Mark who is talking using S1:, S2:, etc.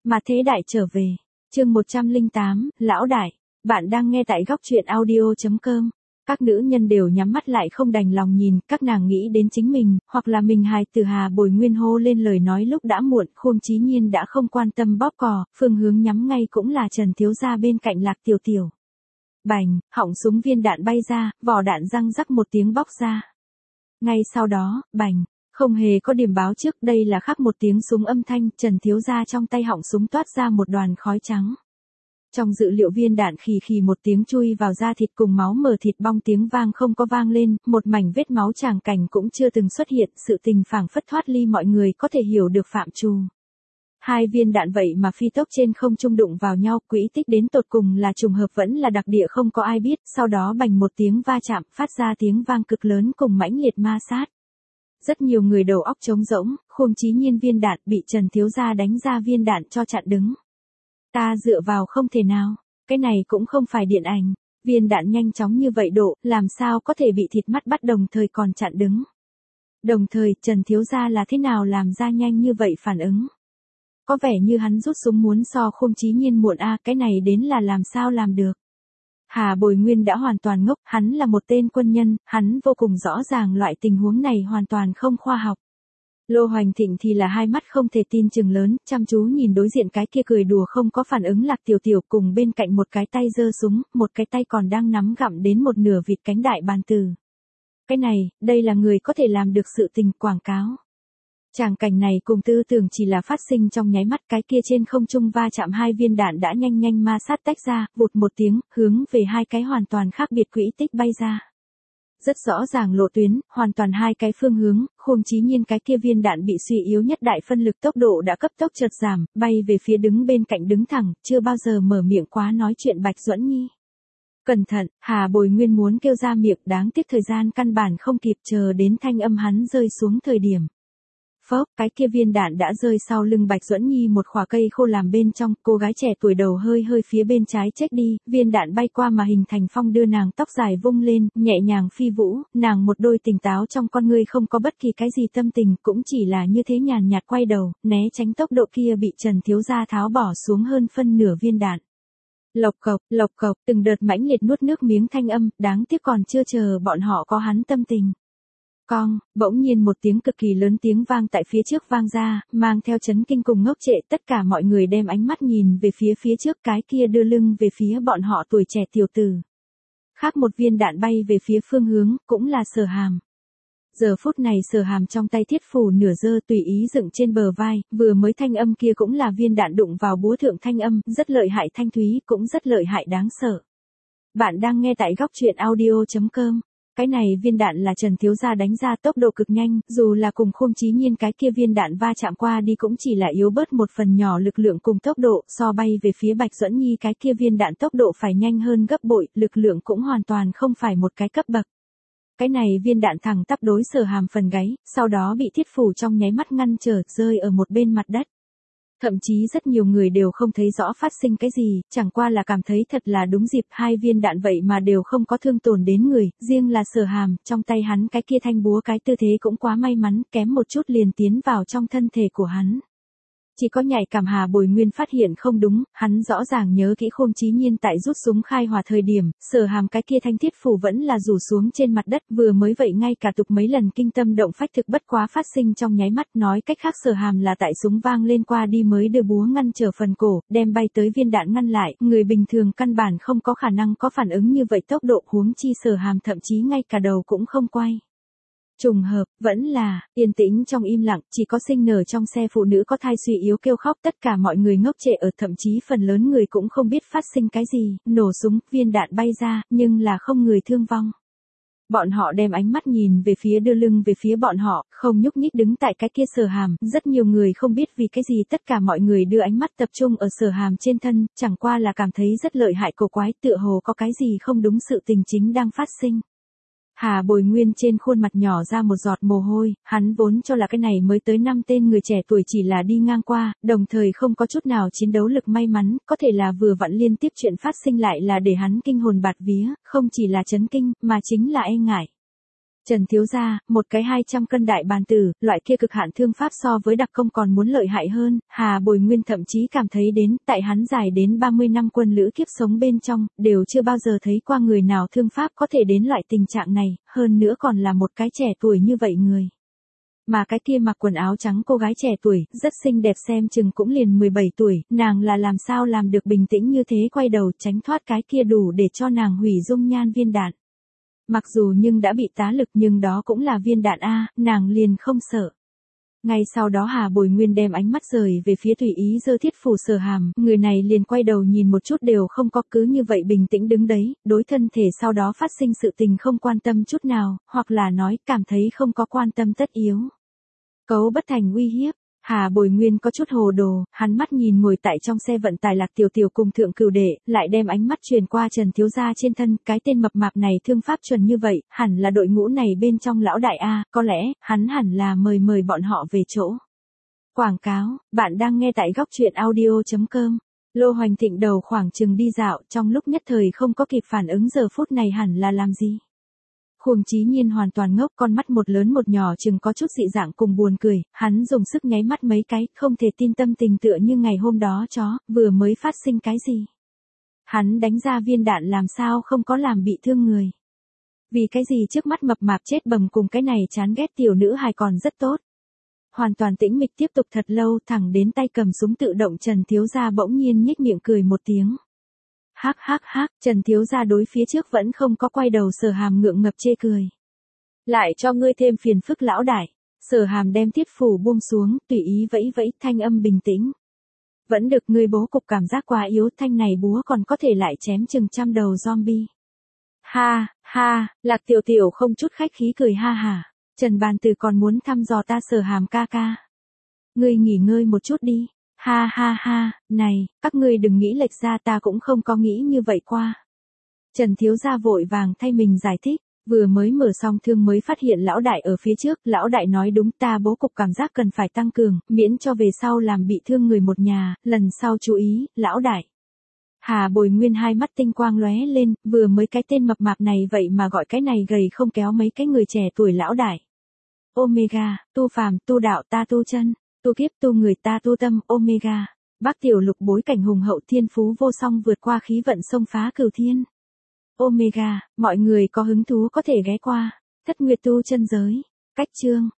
S1: Mà thế đại trở về. Chương 108, Lão đại. Bạn đang nghe tại góc truyện audio.com. Các nữ nhân đều nhắm mắt lại không đành lòng nhìn, các nàng nghĩ đến chính mình, hoặc là mình hài từ Hà Bồi Nguyên hô lên lời nói lúc đã muộn, Khương Chí Nhiên đã không quan tâm bóp cò, phương hướng nhắm ngay cũng là Trần thiếu gia bên cạnh Lạc Tiểu Tiểu. Bành, họng súng viên đạn bay ra, vỏ đạn răng rắc một tiếng bóc ra. Ngay sau đó, bành, không hề có điểm báo trước, đây là khác một tiếng súng âm thanh, Trần thiếu gia trong tay họng súng toát ra một đoàn khói trắng. Trong dự liệu viên đạn khì khì một tiếng chui vào da thịt cùng máu mờ thịt bong tiếng vang không có vang lên, một mảnh vết máu tràng cảnh cũng chưa từng xuất hiện, sự tình phảng phất thoát ly mọi người có thể hiểu được phạm trù. Hai viên đạn vậy mà phi tốc trên không trung đụng vào nhau, quỹ tích đến tột cùng là trùng hợp vẫn là đặc địa không có ai biết, sau đó bành một tiếng va chạm, phát ra tiếng vang cực lớn cùng mãnh liệt ma sát. Rất nhiều người đầu óc trống rỗng, Khương Chí Nhiên viên đạn bị Trần thiếu gia đánh ra viên đạn cho chặn đứng. Ta dựa vào không thể nào, cái này cũng không phải điện ảnh, viên đạn nhanh chóng như vậy độ, làm sao có thể bị thịt mắt bắt đồng thời còn chặn đứng. Đồng thời, Trần thiếu gia là thế nào làm ra nhanh như vậy phản ứng. Có vẻ như hắn rút súng muốn so Khương Chí Nhiên muộn cái này đến là làm sao làm được. Hà Bồi Nguyên đã hoàn toàn ngốc, hắn là một tên quân nhân, hắn vô cùng rõ ràng loại tình huống này hoàn toàn không khoa học. Lô Hoành Thịnh thì là hai mắt không thể tin chừng lớn, chăm chú nhìn đối diện cái kia cười đùa không có phản ứng Lạc Tiểu Tiểu cùng bên cạnh một cái tay giơ súng, một cái tay còn đang nắm gặm đến một nửa vịt cánh đại bàn tử. Cái này, đây là người có thể làm được sự tình quảng cáo. Tràng cảnh này cùng tư tưởng chỉ là phát sinh trong nháy mắt, cái kia trên không trung va chạm hai viên đạn đã nhanh nhanh ma sát tách ra, vụt một tiếng, hướng về hai cái hoàn toàn khác biệt quỹ tích bay ra. Rất rõ ràng lộ tuyến, hoàn toàn hai cái phương hướng, Khương Chí Nhiên cái kia viên đạn bị suy yếu nhất đại phân lực tốc độ đã cấp tốc chợt giảm, bay về phía đứng bên cạnh đứng thẳng, chưa bao giờ mở miệng quá nói chuyện Bạch Duẫn Nhi. Cẩn thận, Hà Bồi Nguyên muốn kêu ra miệng, đáng tiếc thời gian căn bản không kịp, chờ đến thanh âm hắn rơi xuống thời điểm. Phốc, cái kia viên đạn đã rơi sau lưng Bạch Duẫn Nhi một khỏa cây khô làm bên trong, cô gái trẻ tuổi đầu hơi phía bên trái chết đi, viên đạn bay qua mà hình thành phong đưa nàng tóc dài vung lên, nhẹ nhàng phi vũ, nàng một đôi tỉnh táo trong con ngươi không có bất kỳ cái gì tâm tình, cũng chỉ là như thế nhàn nhạt quay đầu, né tránh tốc độ kia bị Trần thiếu gia tháo bỏ xuống hơn phân nửa viên đạn. Lộc cộc, từng đợt mãnh liệt nuốt nước miếng thanh âm, đáng tiếc còn chưa chờ bọn họ có hắn tâm tình. Cong, bỗng nhiên một tiếng cực kỳ lớn tiếng vang tại phía trước vang ra, mang theo chấn kinh cùng ngốc trệ, tất cả mọi người đem ánh mắt nhìn về phía trước, cái kia đưa lưng về phía bọn họ tuổi trẻ tiểu tử. Khác một viên đạn bay về phía phương hướng, cũng là Sở Hàm. Giờ phút này Sở Hàm trong tay thiết phủ nửa giơ tùy ý dựng trên bờ vai, vừa mới thanh âm kia cũng là viên đạn đụng vào búa thượng thanh âm, rất lợi hại thanh thúy, cũng rất lợi hại đáng sợ. Bạn đang nghe tại góc truyện audio.com. Cái này viên đạn là Trần thiếu gia đánh ra tốc độ cực nhanh, dù là cùng Khương Chí Nhiên cái kia viên đạn va chạm qua đi cũng chỉ là yếu bớt một phần nhỏ lực lượng cùng tốc độ, so bay về phía Bạch Duẫn Nhi cái kia viên đạn tốc độ phải nhanh hơn gấp bội, lực lượng cũng hoàn toàn không phải một cái cấp bậc. Cái này viên đạn thẳng tắp đối Sở Hàm phần gáy, sau đó bị thiết phủ trong nháy mắt ngăn trở, rơi ở một bên mặt đất. Thậm chí rất nhiều người đều không thấy rõ phát sinh cái gì, chẳng qua là cảm thấy thật là đúng dịp, hai viên đạn vậy mà đều không có thương tổn đến người, riêng là Sở Hàm, trong tay hắn cái kia thanh búa cái tư thế cũng quá may mắn, kém một chút liền tiến vào trong thân thể của hắn. Chỉ có nhạy cảm Hà Bồi Nguyên phát hiện không đúng, hắn rõ ràng nhớ kỹ Khương Chí Nhiên tại rút súng khai hỏa thời điểm, Sở Hàm cái kia thanh thiết phủ vẫn là rủ xuống trên mặt đất, vừa mới vậy ngay cả tục mấy lần kinh tâm động phách thực bất quá phát sinh trong nháy mắt, nói cách khác Sở Hàm là tại súng vang lên qua đi mới đưa búa ngăn trở phần cổ, đem bay tới viên đạn ngăn lại, người bình thường căn bản không có khả năng có phản ứng như vậy tốc độ, huống chi Sở Hàm thậm chí ngay cả đầu cũng không quay. Trùng hợp, vẫn là, yên tĩnh trong im lặng, chỉ có sinh nở trong xe phụ nữ có thai suy yếu kêu khóc, tất cả mọi người ngốc trệ ở, thậm chí phần lớn người cũng không biết phát sinh cái gì, nổ súng, viên đạn bay ra, nhưng là không người thương vong. Bọn họ đem ánh mắt nhìn về phía đưa lưng về phía bọn họ, không nhúc nhích đứng tại cái kia Sở Hàm, rất nhiều người không biết vì cái gì tất cả mọi người đưa ánh mắt tập trung ở Sở Hàm trên thân, chẳng qua là cảm thấy rất lợi hại cổ quái, tựa hồ có cái gì không đúng sự tình chính đang phát sinh. Hà Bồi Nguyên trên khuôn mặt nhỏ ra một giọt mồ hôi, hắn vốn cho là cái này mới tới 5 tên người trẻ tuổi chỉ là đi ngang qua, đồng thời không có chút nào chiến đấu lực may mắn, có thể là vừa vặn liên tiếp chuyện phát sinh lại là để hắn kinh hồn bạt vía, không chỉ là chấn kinh, mà chính là e ngại. Trần thiếu gia, một cái 200 cân đại bàn tử, loại kia cực hạn thương pháp so với đặc công còn muốn lợi hại hơn, Hà Bồi Nguyên thậm chí cảm thấy đến, tại hắn dài đến 30 năm quân lữ kiếp sống bên trong, đều chưa bao giờ thấy qua người nào thương pháp có thể đến loại tình trạng này, hơn nữa còn là một cái trẻ tuổi như vậy người. Mà cái kia mặc quần áo trắng cô gái trẻ tuổi, rất xinh đẹp xem chừng cũng liền 17 tuổi, nàng là làm sao làm được bình tĩnh như thế quay đầu tránh thoát cái kia đủ để cho nàng hủy dung nhan viên đạn. Mặc dù nhưng đã bị tá lực nhưng đó cũng là viên đạn A, nàng liền không sợ. Ngay sau đó Hà Bồi Nguyên đem ánh mắt rời về phía tùy ý giơ thiết phủ Sở Hàm, người này liền quay đầu nhìn một chút đều không có, cứ như vậy bình tĩnh đứng đấy, đối thân thể sau đó phát sinh sự tình không quan tâm chút nào, hoặc là nói cảm thấy không có quan tâm tất yếu. Cấu bất thành uy hiếp. Hà Bồi Nguyên có chút hồ đồ, hắn mắt nhìn ngồi tại trong xe vận tải Lạc Tiểu Tiểu cùng Thượng Cửu Đệ, lại đem ánh mắt truyền qua Trần thiếu gia trên thân, cái tên mập mạp này thương pháp chuẩn như vậy, hẳn là đội ngũ này bên trong lão đại A, có lẽ, hắn hẳn là mời bọn họ về chỗ. Quảng cáo, bạn đang nghe tại góc truyện audio.com. Lô Hoành Thịnh đầu khoảng chừng đi dạo, trong lúc nhất thời không có kịp phản ứng giờ phút này hẳn là làm gì. Khuông Chí Nhiên hoàn toàn ngốc, con mắt một lớn một nhỏ chừng có chút dị dạng cùng buồn cười, hắn dùng sức nháy mắt mấy cái, không thể tin tâm tình tựa như ngày hôm đó chó, vừa mới phát sinh cái gì. Hắn đánh ra viên đạn làm sao không có làm bị thương người. Vì cái gì trước mắt mập mạp chết bầm cùng cái này chán ghét tiểu nữ hài còn rất tốt. Hoàn toàn tĩnh mịch tiếp tục thật lâu, thẳng đến tay cầm súng tự động Trần thiếu gia bỗng nhiên nhếch miệng cười một tiếng. Hắc, Trần thiếu gia đối phía trước vẫn không có quay đầu Sở Hàm ngượng ngập chê cười. Lại cho ngươi thêm phiền phức lão đại. Sở Hàm đem thiết phủ buông xuống, tùy ý vẫy vẫy, thanh âm bình tĩnh. Vẫn được, ngươi bố cục cảm giác quá yếu, thanh này búa còn có thể lại chém chừng trăm đầu zombie. Ha, Lạc Tiểu Tiểu không chút khách khí cười ha hả. Trần Bàn Tử còn muốn thăm dò ta Sở Hàm ca ca. Ngươi nghỉ ngơi một chút đi. Ha, này, các ngươi đừng nghĩ lệch ra, ta cũng không có nghĩ như vậy qua. Trần thiếu gia vội vàng thay mình giải thích, vừa mới mở xong thương mới phát hiện lão đại ở phía trước, lão đại nói đúng, ta bố cục cảm giác cần phải tăng cường, miễn cho về sau làm bị thương người một nhà, lần sau chú ý, lão đại. Hà Bồi Nguyên hai mắt tinh quang lóe lên, vừa mới cái tên mập mạp này vậy mà gọi cái này gầy không kéo mấy cái người trẻ tuổi lão đại. Omega, tu phàm, tu đạo, ta tu chân. Tu kiếp tu người, ta tu tâm. Omega. Bác Tiểu Lục bối cảnh hùng hậu thiên phú vô song vượt qua khí vận xông phá cửu thiên. Omega, mọi người có hứng thú có thể ghé qua. Thất Nguyệt tu chân giới. Cách chương.